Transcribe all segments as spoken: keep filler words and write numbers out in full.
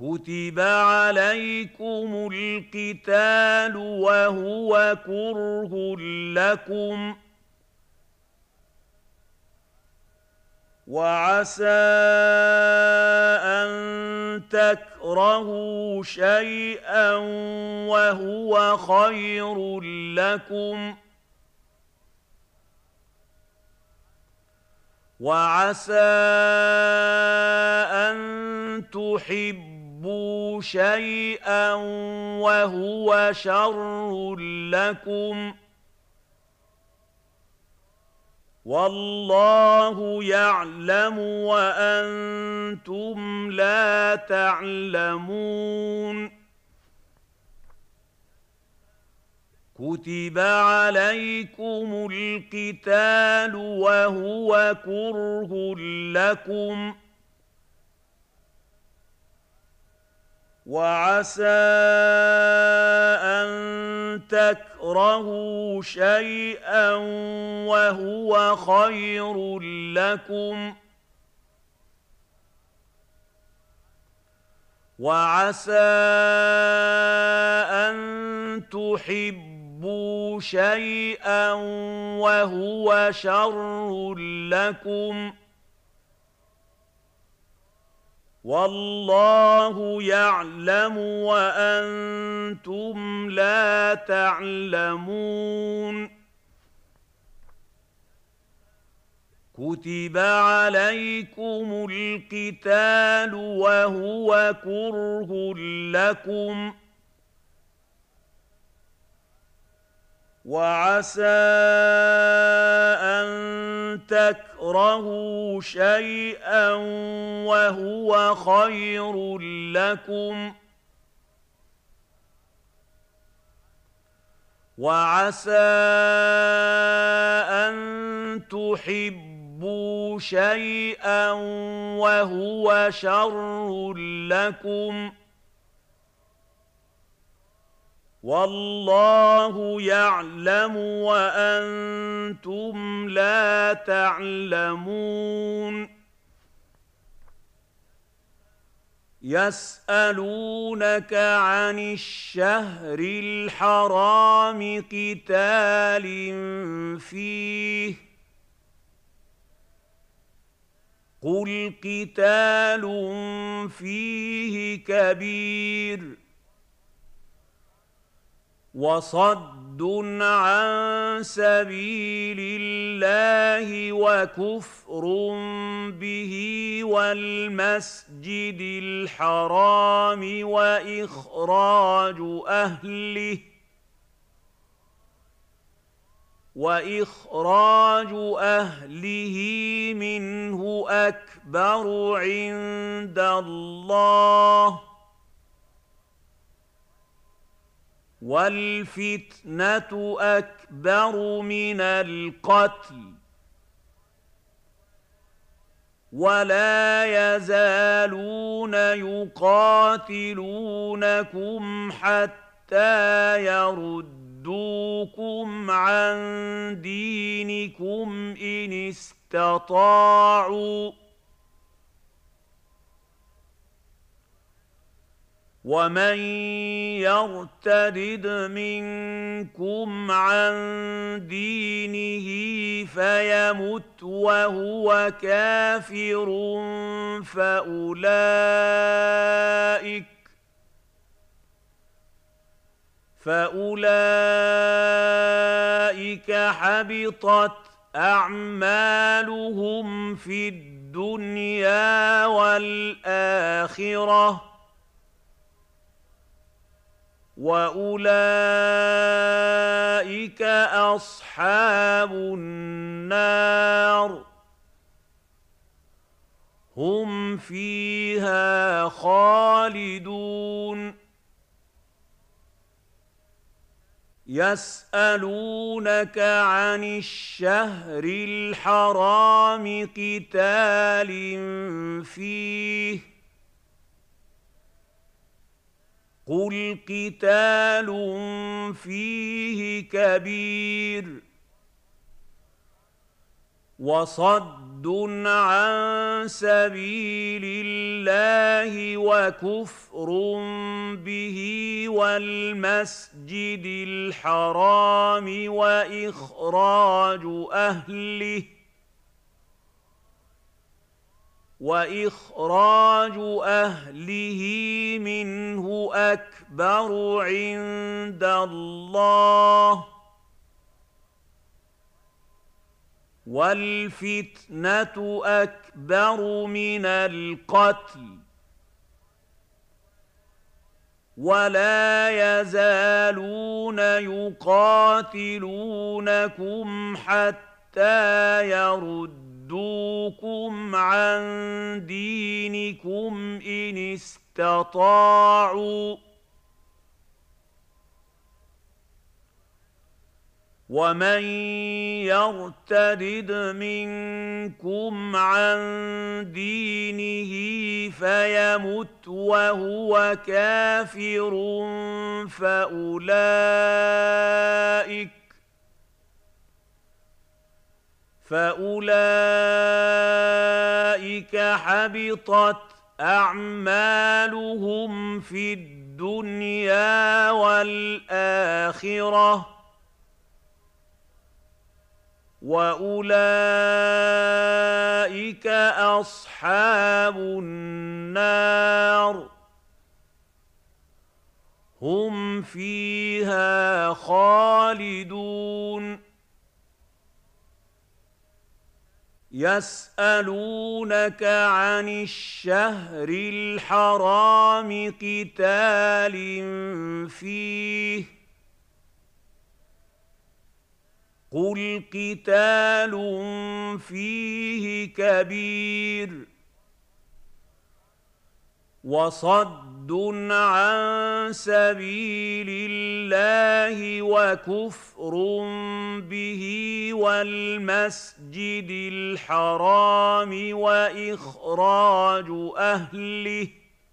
كتب عليكم القتال وهو كره لكم وعسى أن تكرهوا شيئا وهو خير لكم وعسى أن تحبوا شيئا وهو شر لكم والله يعلم وأنتم لا تعلمون كتب عليكم القتال وهو كره لكم وعسى أن تكرهوا شيئا وهو خير لكم وعسى أن تحبوا شيئا وهو شر لكم والله يعلم وأنتم لا تعلمون كتب عليكم القتال وهو كره لكم وعسى أن تكرهوا شيئا وهو خير لكم وعسى أن تحبوا شيئا وهو شر لكم والله يعلم وأنتم لا تعلمون يسألونك عن الشهر الحرام قتال فيه قل قتال فيه كبير وصد عن سبيل الله وكفر به والمسجد الحرام وإخراج أهله وإخراج أهله منه أكبر عند الله والفتنة أكبر من القتل ولا يزالون يقاتلونكم حتى يردوكم عن دينكم إن استطاعوا ومن يرتد منكم عن دينه فيمت وهو كافر فأولئك فأولئك حبطت أعمالهم في الدنيا والآخرة وأولئك أصحاب النار هم فيها خالدون يسألونك عن الشهر الحرام قتال فيه قل قتال فيه كبير وصد عن سبيل الله وكفر به والمسجد الحرام وإخراج أهله وإخراج أهله منه أكبر عند الله والفتنة أكبر من القتل ولا يزالون يقاتلونكم حتى يردوكم عن دينكم إن استطاعوا ومن يرتد منكم عن دينه فيمت وهو كافر فأولئك فأولئك حبطت أعمالهم في الدنيا والآخرة وأولئك أصحاب النار هم فيها خالدون يسألونك عن الشهر الحرام قتال فيه قل قتال فيه كبير وصد عن سبيل الله وكفر به والمسجد الحرام وإخراج أهله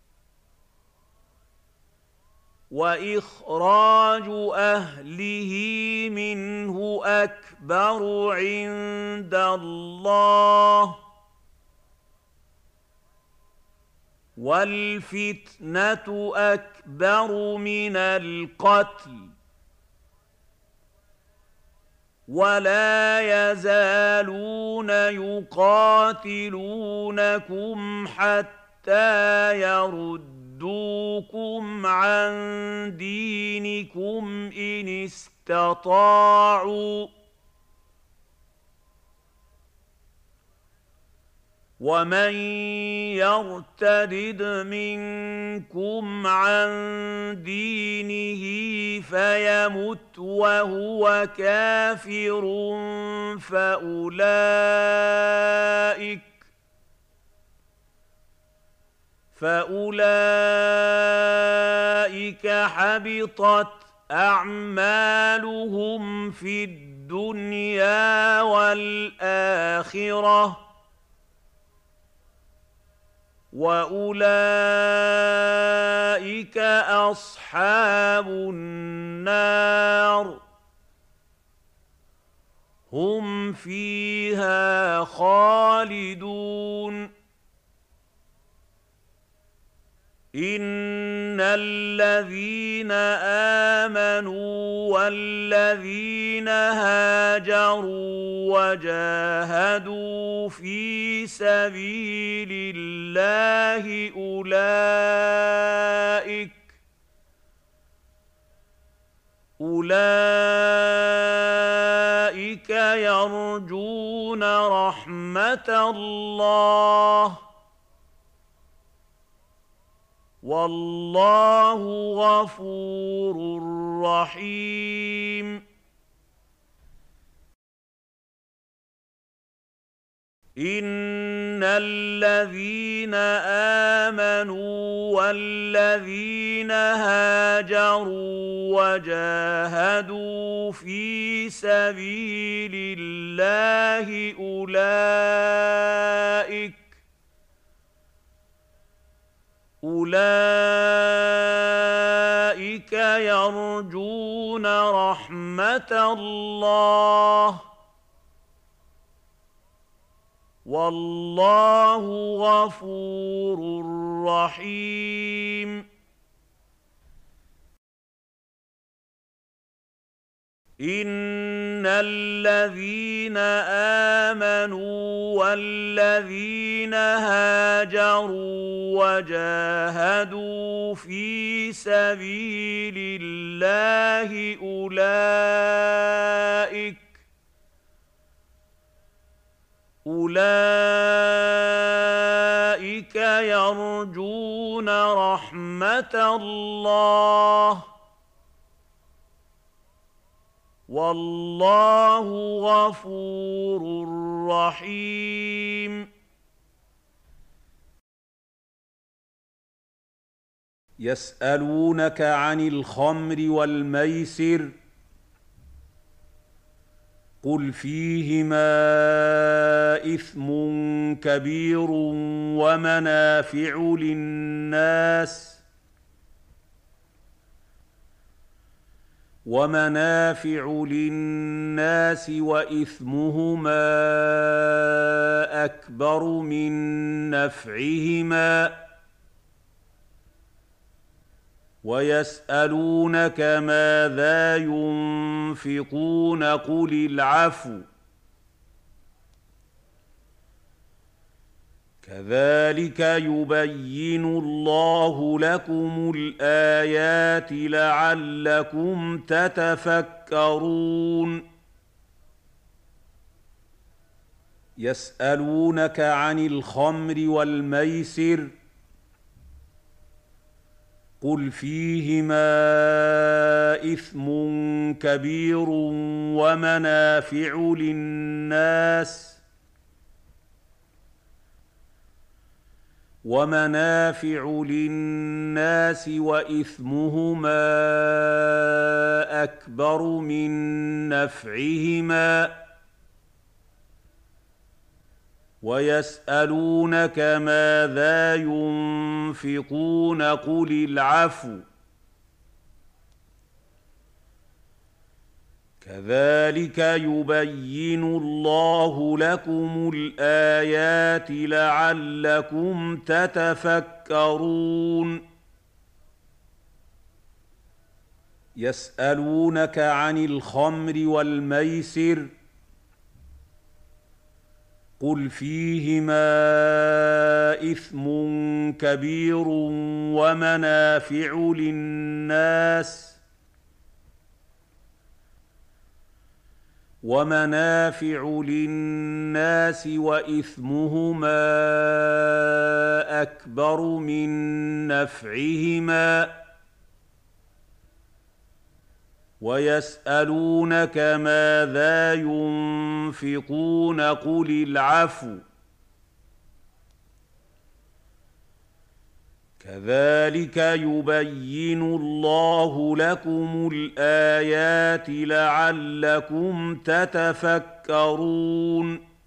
وإخراج أهله منه أكبر عند الله والفتنة أكبر من القتل ولا يزالون يقاتلونكم حتى يردوكم عن دينكم إن استطاعوا ومن يرتد منكم عن دينه فيمت وهو كافر فأولئك فأولئك حبطت أعمالهم في الدنيا والآخرة وأولئك أصحاب النار هم فيها خالدون إن الذين آمنوا والذين هاجروا وجاهدوا في سبيل الله أولئك أولئك يرجون رحمة الله والله غفور رحيم إن الذين آمنوا والذين هاجروا وجاهدوا في سبيل الله أولئك أولئك يرجون رحمة الله وَاللَّهُ غَفُورٌ رَّحِيمٌ إِنَّ الَّذِينَ آمَنُوا وَالَّذِينَ هَاجَرُوا وَجَاهَدُوا فِي سَبِيلِ اللَّهِ أُولَٰئِكَ أُولَٰئِكَ يَرْجُونَ رَحْمَتَ اللَّهِ ۚ وَاللَّهُ غَفُورٌ رَّحِيمٌ يسألونك عن الخمر والميسر قل فيهما إثم كبير ومنافع للناس ومنافع للناس وإثمهما أكبر من نفعهما ويسألونك ماذا ينفقون قل العفو كذلك يبين الله لكم الآيات لعلكم تتفكرون يسألونك عن الخمر والميسر قل فيهما إثم كبير ومنافع للناس ومنافع للناس وإثمهما أكبر من نفعهما ويسألونك ماذا ينفقون قل العفو كذلك يبين الله لكم الآيات لعلكم تتفكرون يسألونك عن الخمر والميسر قل فيهما إثم كبير ومنافع للناس ومنافع للناس وإثمهما أكبر من نفعهما ويسألونك ماذا ينفقون قل العفو كذلك يبين الله لكم الآيات لعلكم تتفكرون